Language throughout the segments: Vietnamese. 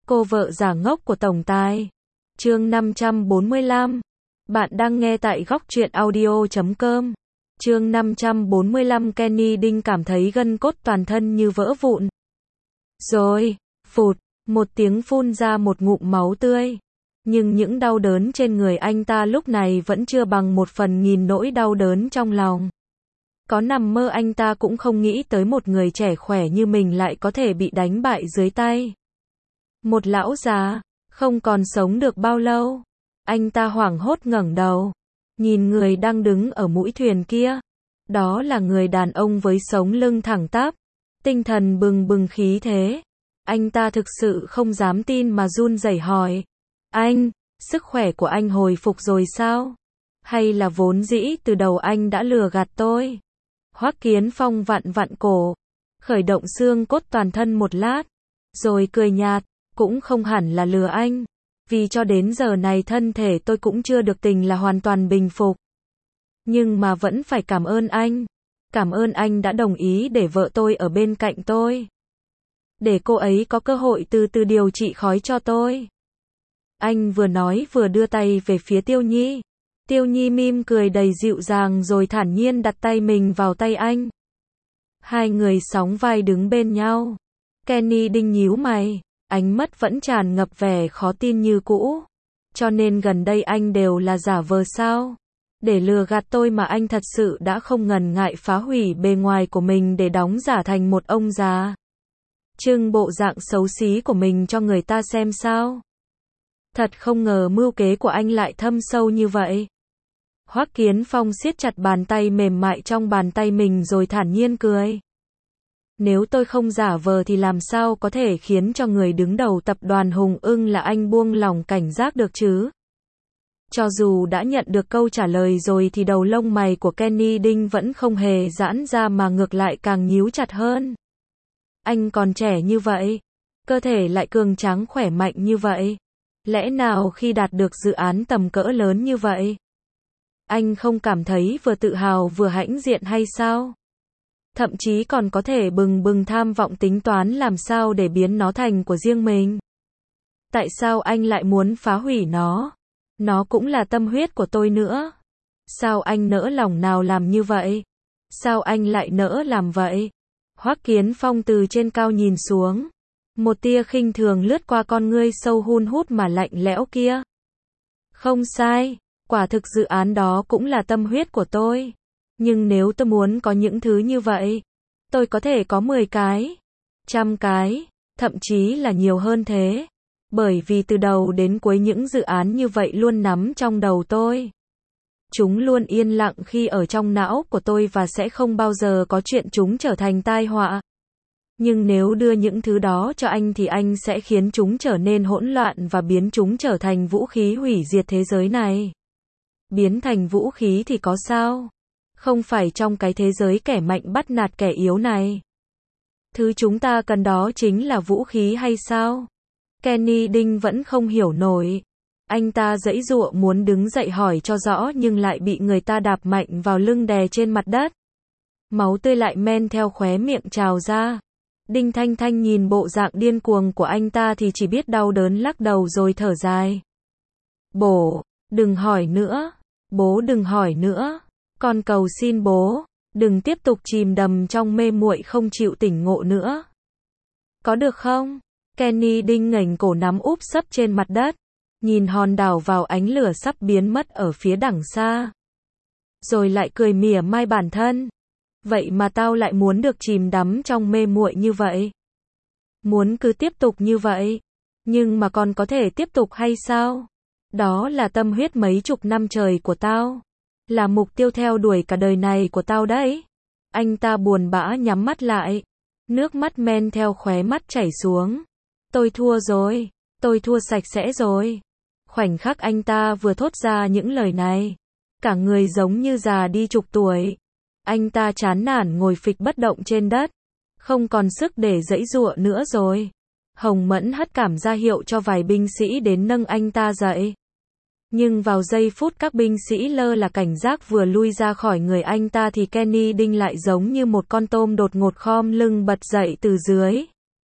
Cô vợ giả ngốc của tổng tài. Chương 545. Bạn đang nghe tại góc truyện audio.com. Chương 545. Kenny Đinh cảm thấy gân cốt toàn thân như vỡ vụn. Rồi, phụt, một tiếng phun ra một ngụm máu tươi. Nhưng những đau đớn trên người anh ta lúc này vẫn chưa bằng 1/1000 nỗi đau đớn trong lòng. Có nằm mơ anh ta cũng không nghĩ tới một người trẻ khỏe như mình lại có thể bị đánh bại dưới tay một lão già, không còn sống được bao lâu. Anh ta hoảng hốt ngẩng đầu, nhìn người đang đứng ở mũi thuyền kia. Đó là người đàn ông với sống lưng thẳng tắp, tinh thần bừng bừng khí thế. Anh ta thực sự không dám tin mà run rẩy hỏi: "Anh, sức khỏe của anh hồi phục rồi sao? Hay là vốn dĩ từ đầu anh đã lừa gạt tôi?" Hoắc Kiến Phong vặn vặn cổ, khởi động xương cốt toàn thân một lát, rồi cười nhạt: "Cũng không hẳn là lừa anh, vì cho đến giờ này thân thể tôi cũng chưa được tình là hoàn toàn bình phục. Nhưng mà vẫn phải cảm ơn anh. Cảm ơn anh đã đồng ý để vợ tôi ở bên cạnh tôi, để cô ấy có cơ hội từ từ điều trị khói cho tôi." Anh vừa nói vừa đưa tay về phía Tiêu Nhi. Tiêu Nhi mỉm cười đầy dịu dàng rồi thản nhiên đặt tay mình vào tay anh. Hai người sóng vai đứng bên nhau. Kenny Đinh nhíu mày, ánh mắt vẫn tràn ngập vẻ khó tin như cũ. "Cho nên gần đây anh đều là giả vờ sao? Để lừa gạt tôi mà anh thật sự đã không ngần ngại phá hủy bề ngoài của mình để đóng giả thành một ông già, trưng bộ dạng xấu xí của mình cho người ta xem sao? Thật không ngờ mưu kế của anh lại thâm sâu như vậy." Hoắc Kiến Phong siết chặt bàn tay mềm mại trong bàn tay mình rồi thản nhiên cười. "Nếu tôi không giả vờ thì làm sao có thể khiến cho người đứng đầu tập đoàn Hùng Ưng là anh buông lỏng cảnh giác được chứ?" Cho dù đã nhận được câu trả lời rồi thì đầu lông mày của Kenny Đinh vẫn không hề giãn ra mà ngược lại càng nhíu chặt hơn. Anh còn trẻ như vậy, cơ thể lại cường tráng khỏe mạnh như vậy. Lẽ nào khi đạt được dự án tầm cỡ lớn như vậy, anh không cảm thấy vừa tự hào vừa hãnh diện hay sao? Thậm chí còn có thể bừng bừng tham vọng tính toán làm sao để biến nó thành của riêng mình. Tại sao anh lại muốn phá hủy nó? Nó cũng là tâm huyết của tôi nữa. Sao anh nỡ lòng nào làm như vậy? Sao anh lại nỡ làm vậy?" Hoắc Kiến Phong từ trên cao nhìn xuống. Một tia khinh thường lướt qua con ngươi sâu hun hút mà lạnh lẽo kia. "Không sai, quả thực dự án đó cũng là tâm huyết của tôi. Nhưng nếu tôi muốn có những thứ như vậy, tôi có thể có 10 cái, 100 cái, thậm chí là nhiều hơn thế. Bởi vì từ đầu đến cuối những dự án như vậy luôn nắm trong đầu tôi. Chúng luôn yên lặng khi ở trong não của tôi và sẽ không bao giờ có chuyện chúng trở thành tai họa. Nhưng nếu đưa những thứ đó cho anh thì anh sẽ khiến chúng trở nên hỗn loạn và biến chúng trở thành vũ khí hủy diệt thế giới này." "Biến thành vũ khí thì có sao? Không phải trong cái thế giới kẻ mạnh bắt nạt kẻ yếu này, thứ chúng ta cần đó chính là vũ khí hay sao?" Kenny Đinh vẫn không hiểu nổi. Anh ta giãy giụa muốn đứng dậy hỏi cho rõ nhưng lại bị người ta đạp mạnh vào lưng đè trên mặt đất. Máu tươi lại men theo khóe miệng trào ra. Đinh Thanh Thanh nhìn bộ dạng điên cuồng của anh ta thì chỉ biết đau đớn lắc đầu rồi thở dài. "Bố, đừng hỏi nữa. Bố đừng hỏi nữa. Con cầu xin bố, đừng tiếp tục chìm đắm trong mê muội không chịu tỉnh ngộ nữa. Có được không?" Kenny Đinh ngẩng cổ nắm úp sấp trên mặt đất, nhìn hòn đảo vào ánh lửa sắp biến mất ở phía đằng xa. Rồi lại cười mỉa mai bản thân. "Vậy mà tao lại muốn được chìm đắm trong mê muội như vậy. Muốn cứ tiếp tục như vậy. Nhưng mà còn có thể tiếp tục hay sao? Đó là tâm huyết mấy chục năm trời của tao. Là mục tiêu theo đuổi cả đời này của tao đấy." Anh ta buồn bã nhắm mắt lại. Nước mắt men theo khóe mắt chảy xuống. "Tôi thua rồi. Tôi thua sạch sẽ rồi." Khoảnh khắc anh ta vừa thốt ra những lời này, cả người giống như già đi chục tuổi. Anh ta chán nản ngồi phịch bất động trên đất, không còn sức để giãy giụa nữa rồi. Hồng Mẫn hất cảm ra hiệu cho vài binh sĩ đến nâng anh ta dậy. Nhưng vào giây phút các binh sĩ lơ là cảnh giác vừa lui ra khỏi người anh ta thì Kenny Đinh lại giống như một con tôm đột ngột khom lưng bật dậy từ dưới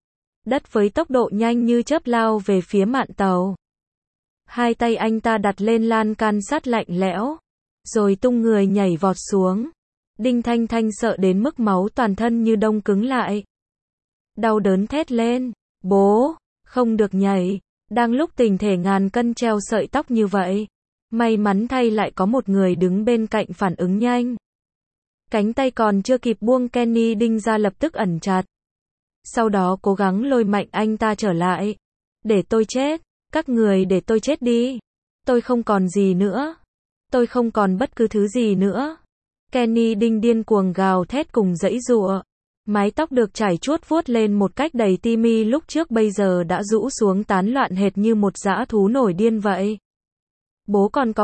đất với tốc độ nhanh như chớp lao về phía mạn tàu. Hai tay anh ta đặt lên lan can sắt lạnh lẽo, rồi tung người nhảy vọt xuống. Đinh Thanh Thanh sợ đến mức máu toàn thân như đông cứng lại. Đau đớn thét lên, bố, không được nhảy. Đang lúc tình thể ngàn cân treo sợi tóc như vậy, may mắn thay lại có một người đứng bên cạnh phản ứng nhanh. Cánh tay còn chưa kịp buông Kenny Đinh ra lập tức ẩn chặt. Sau đó cố gắng lôi mạnh anh ta trở lại. Để tôi chết, các người để tôi chết đi. Tôi không còn gì nữa. Tôi không còn bất cứ thứ gì nữa. Kenny Đinh điên cuồng gào thét cùng giãy giụa. Mái tóc được trải chuốt vuốt lên một cách đầy ti mi lúc trước bây giờ đã rũ xuống tán loạn hệt như một dã thú nổi điên vậy. Bố còn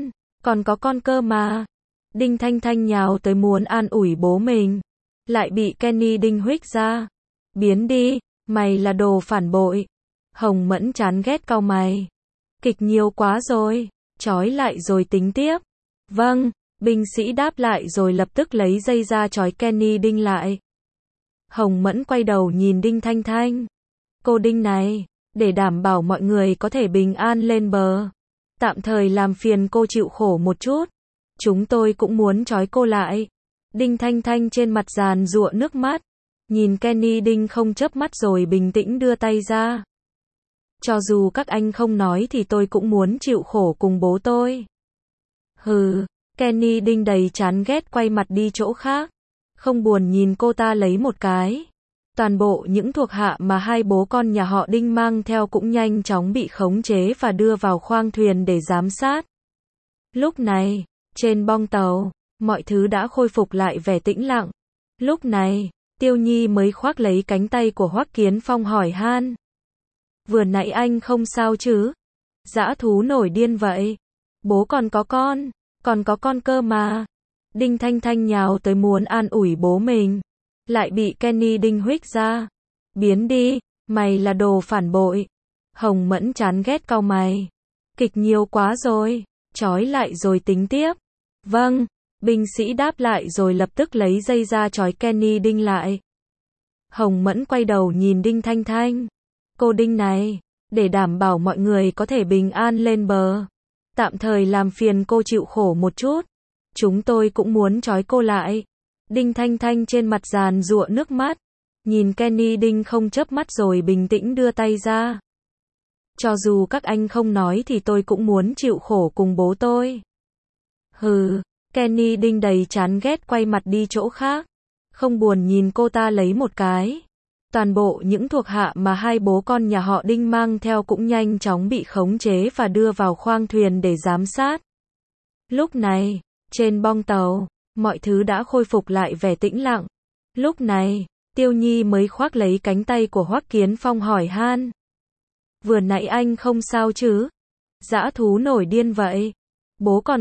có con cơ mà. Đinh Thanh Thanh nhào tới muốn an ủi bố mình. Lại bị Kenny Đinh huých ra. Biến đi, mày là đồ phản bội. Hồng Mẫn chán ghét cau mày. Kịch nhiều quá rồi, trói lại rồi tính tiếp. Vâng, binh sĩ đáp lại rồi lập tức lấy dây ra trói Kenny Đinh lại. Hồng Mẫn quay đầu nhìn Đinh Thanh Thanh. Cô Đinh này, để đảm bảo mọi người có thể bình an lên bờ, tạm thời làm phiền cô chịu khổ một chút. Chúng tôi cũng muốn trói cô lại. Đinh Thanh Thanh trên mặt giàn giụa nước mắt. Nhìn Kenny Đinh không chớp mắt rồi bình tĩnh đưa tay ra. Cho dù các anh không nói thì tôi cũng muốn chịu khổ cùng bố tôi. Hừ, Kenny Đinh đầy chán ghét quay mặt đi chỗ khác. Không buồn nhìn cô ta lấy một cái. Toàn bộ những thuộc hạ mà hai bố con nhà họ Đinh mang theo cũng nhanh chóng bị khống chế và đưa vào khoang thuyền để giám sát. Lúc này, trên bong tàu, mọi thứ đã khôi phục lại vẻ tĩnh lặng. Lúc này, Tiêu Nhi mới khoác lấy cánh tay của Hoắc Kiến Phong hỏi han. Vừa nãy anh không sao chứ? Dã thú nổi điên vậy. Bố còn có con cơ mà. Đinh Thanh Thanh nhào tới muốn an ủi bố mình. Lại bị Kenny Đinh huých ra. Biến đi, mày là đồ phản bội. Hồng Mẫn chán ghét cau mày. Kịch nhiều quá rồi, trói lại rồi tính tiếp. Vâng, binh sĩ đáp lại rồi lập tức lấy dây ra trói Kenny Đinh lại. Hồng Mẫn quay đầu nhìn Đinh Thanh Thanh. Cô Đinh này, để đảm bảo mọi người có thể bình an lên bờ, tạm thời làm phiền cô chịu khổ một chút. Chúng tôi cũng muốn trói cô lại. Đinh Thanh Thanh trên mặt giàn giụa nước mắt. Nhìn Kenny Đinh không chớp mắt rồi bình tĩnh đưa tay ra. Cho dù các anh không nói thì tôi cũng muốn chịu khổ cùng bố tôi. Hừ, Kenny Đinh đầy chán ghét quay mặt đi chỗ khác. Không buồn nhìn cô ta lấy một cái. Toàn bộ những thuộc hạ mà hai bố con nhà họ Đinh mang theo cũng nhanh chóng bị khống chế và đưa vào khoang thuyền để giám sát. Lúc này, trên bong tàu, mọi thứ đã khôi phục lại vẻ tĩnh lặng. Lúc này, Tiêu Nhi mới khoác lấy cánh tay của Hoắc Kiến Phong hỏi han. Vừa nãy anh không sao chứ? Dã thú nổi điên vậy. Bố còn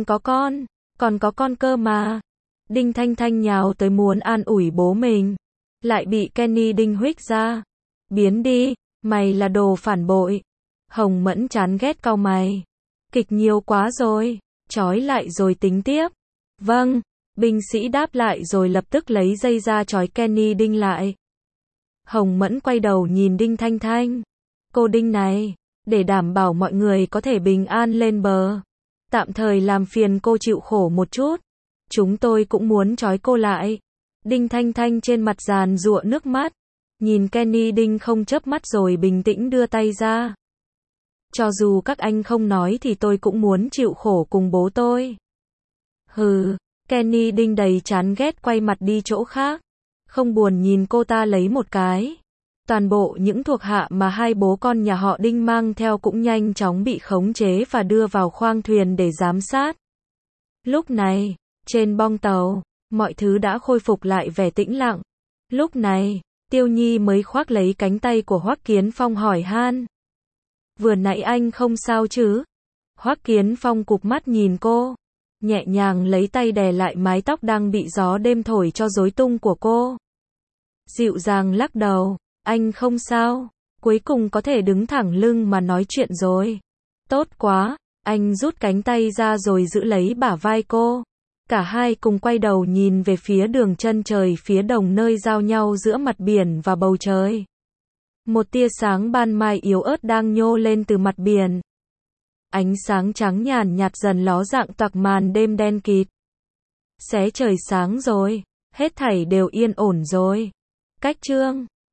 có con cơ mà. Đinh Thanh Thanh nhào tới muốn an ủi bố mình. Lại bị Kenny Đinh huých ra. Biến đi, mày là đồ phản bội. Hồng Mẫn chán ghét cau mày. Kịch nhiều quá rồi, trói lại rồi tính tiếp. Vâng, binh sĩ đáp lại rồi lập tức lấy dây ra trói Kenny Đinh lại. Hồng Mẫn quay đầu nhìn Đinh Thanh Thanh. Cô Đinh này, để đảm bảo mọi người có thể bình an lên bờ, tạm thời làm phiền cô chịu khổ một chút. Chúng tôi cũng muốn trói cô lại. Đinh Thanh Thanh trên mặt giàn giụa nước mắt. Nhìn Kenny Đinh không chớp mắt rồi bình tĩnh đưa tay ra. Cho dù các anh không nói thì tôi cũng muốn chịu khổ cùng bố tôi. Hừ, Kenny Đinh đầy chán ghét quay mặt đi chỗ khác. Không buồn nhìn cô ta lấy một cái. Toàn bộ những thuộc hạ mà hai bố con nhà họ Đinh mang theo cũng nhanh chóng bị khống chế và đưa vào khoang thuyền để giám sát. Lúc này, trên bong tàu, mọi thứ đã khôi phục lại vẻ tĩnh lặng. Lúc này, Tiêu Nhi mới khoác lấy cánh tay của Hoắc Kiến Phong hỏi han. Vừa nãy anh không sao chứ? Hoắc Kiến Phong cụp mắt nhìn cô, nhẹ nhàng lấy tay đè lại mái tóc đang bị gió đêm thổi cho rối tung của cô. Dịu dàng lắc đầu, anh không sao, cuối cùng có thể đứng thẳng lưng mà nói chuyện rồi. Tốt quá, anh rút cánh tay ra rồi giữ lấy bả vai cô. Cả hai cùng quay đầu nhìn về phía đường chân trời phía đồng nơi giao nhau giữa mặt biển và bầu trời. Một tia sáng ban mai yếu ớt đang nhô lên từ mặt biển. Ánh sáng trắng nhàn nhạt dần ló dạng toạc màn đêm đen kịt. Xé trời sáng rồi, hết thảy đều yên ổn rồi. Cách chương